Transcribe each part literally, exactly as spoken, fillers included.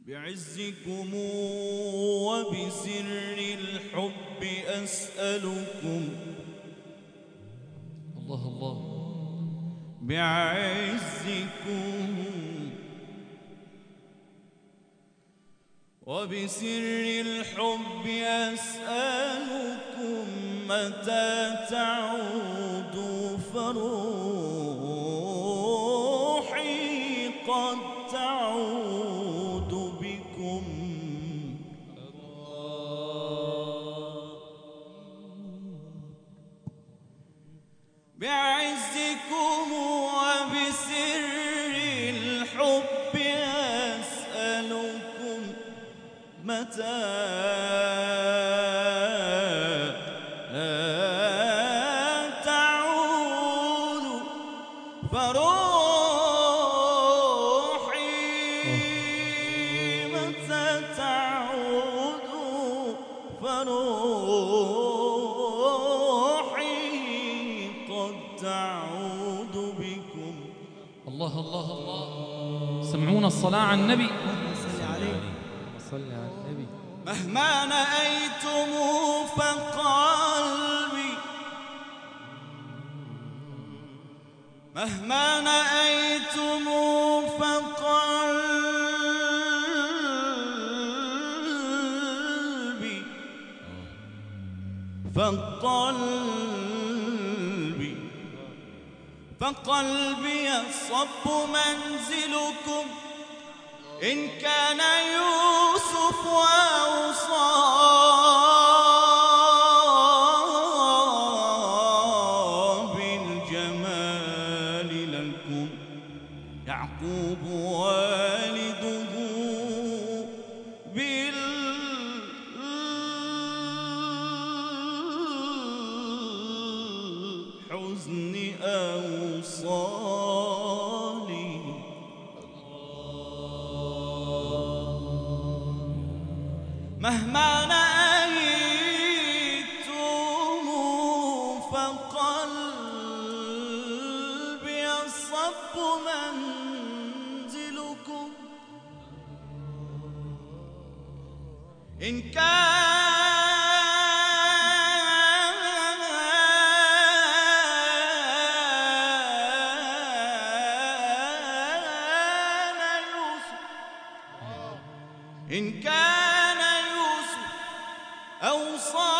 بعزكم وبسر الحب أسألكم. الله الله. بعزكم وبسر الحب أسألكم متى تعود فروحي قد تعود بكم. بعزكم وبسر الحب أسألكم متى تعود فروحي متى تعود فروحي قد تعود بكم. الله الله الله. سمعونا الصلاة على النبي. صل عليه. صل على النبي. مهما نأيتم فقلبي مهما نأيتم فقلبي فقلبي فقلبي الصب منزلكم. إن كان يوسف وأوصى بالجمال لكم يعقوب والده بالحزن أوصاني. مهما نأيتم فقلبي الصب منزلكم. إن كان يوسف إن كان يوسف أوصى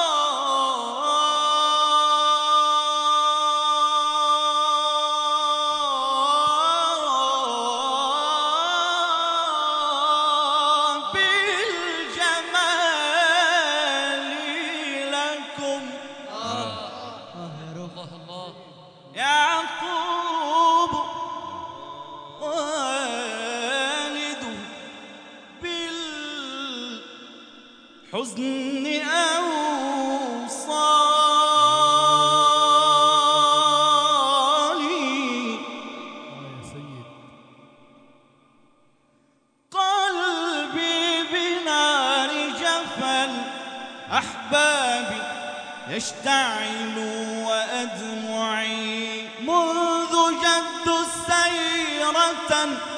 بالجمال لكم يعقوب والده بالحزن أوصاني. قلبي بنار جفل أحبابي يشتعل وأدمعي منذ جد السيرة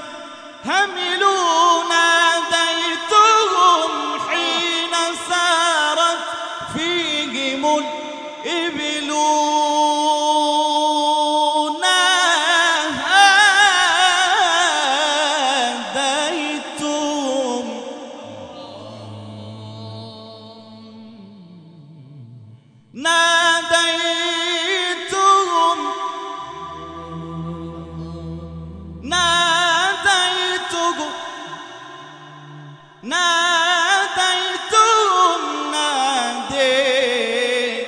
هملوا ناديتهم حين سارت فيهم الإبل ناديتهم ناديتهم ناديتهم ناديتهم ناديت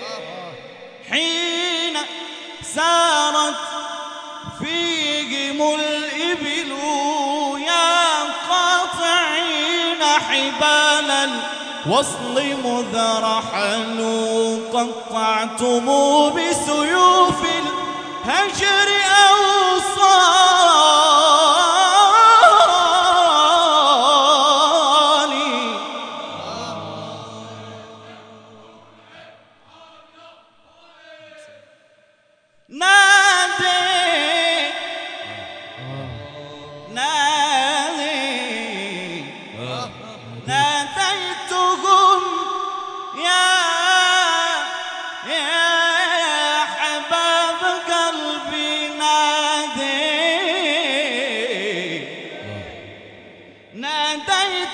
حين سارت فيهم الإبل يا قاطعين حبال الوصل مذ رحلوا قطعتم بسيوف الهجر أوصاني. نادي نادي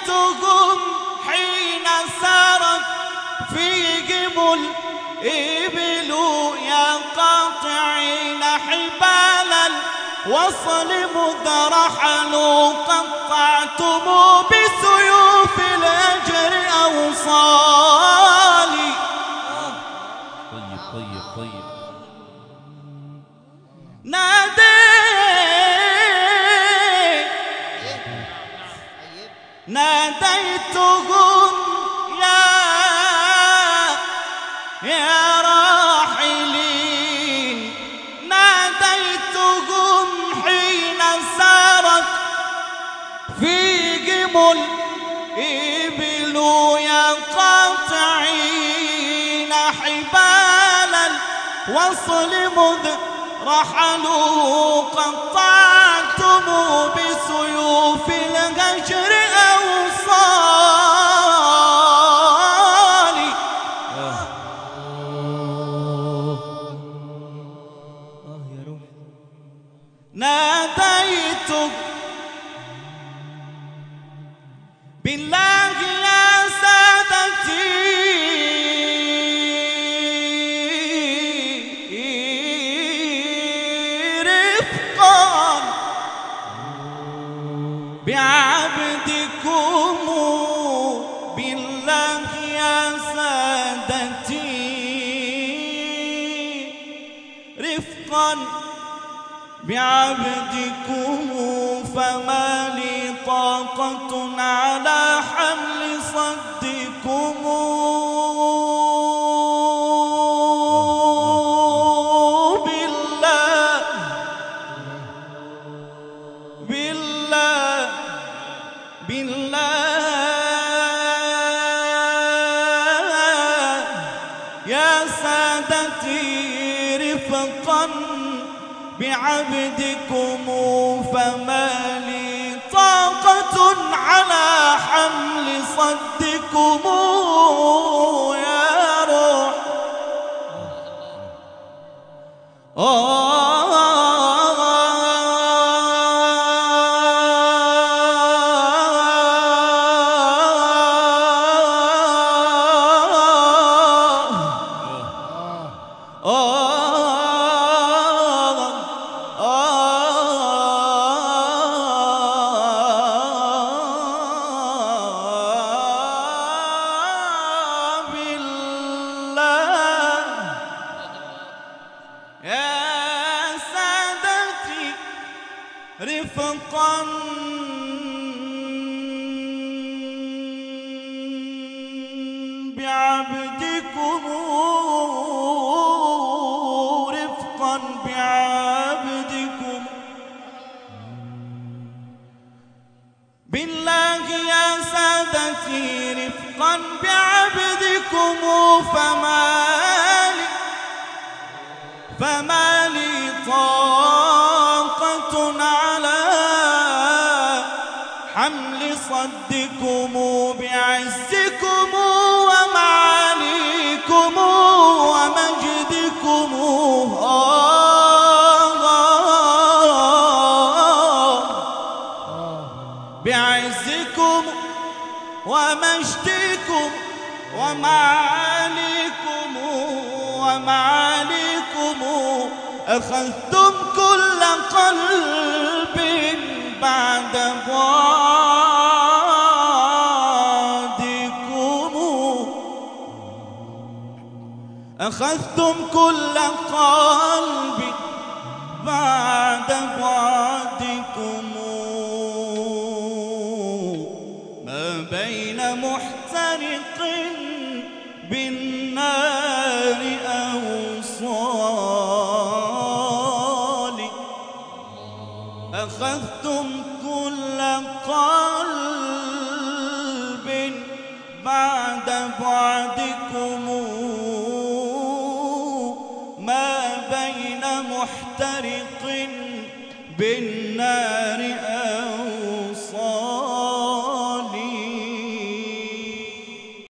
ناديتهم حين سارت فيهم الإبل يا قاطعين حبال الوصل مذ رحلوا قطعتم بسيوف الأجر أوصالي. طيب طيب طيب. ناديتهم يا يا راحلين، ناديتهم حين سارت فيهم الإبل يا قاطعين حبال الوصل مذ رحلوا قطعتم بسيوف الهجر أوصالي. آه آه يا روح. ناديتك بالله يا سادتي بعبدكم، بالله يا سادتي رفقا بعبدكم، فما لي طاقة على حمل صدكم. بالله بالله بالله يا سادتي رفقا بعبدكم، فما لي طاقة على حمل صدكم يا روح. آه رفقا بعبدكم، رفقا بعبدكم، بالله يا سادتي رفقا بعبدكم، فما لي فما لي طاقة على حمل صدكم بعزكم ومعاليكم ومجدكم. بعزكم ومجدكم ومعاليكم ومعاليكم أخذتم كل قلب بعد بعدكم، أخذتم كل قلب بعد بعدكم، ما بين محترق بالنار أوصالي. أخذتم كل قلب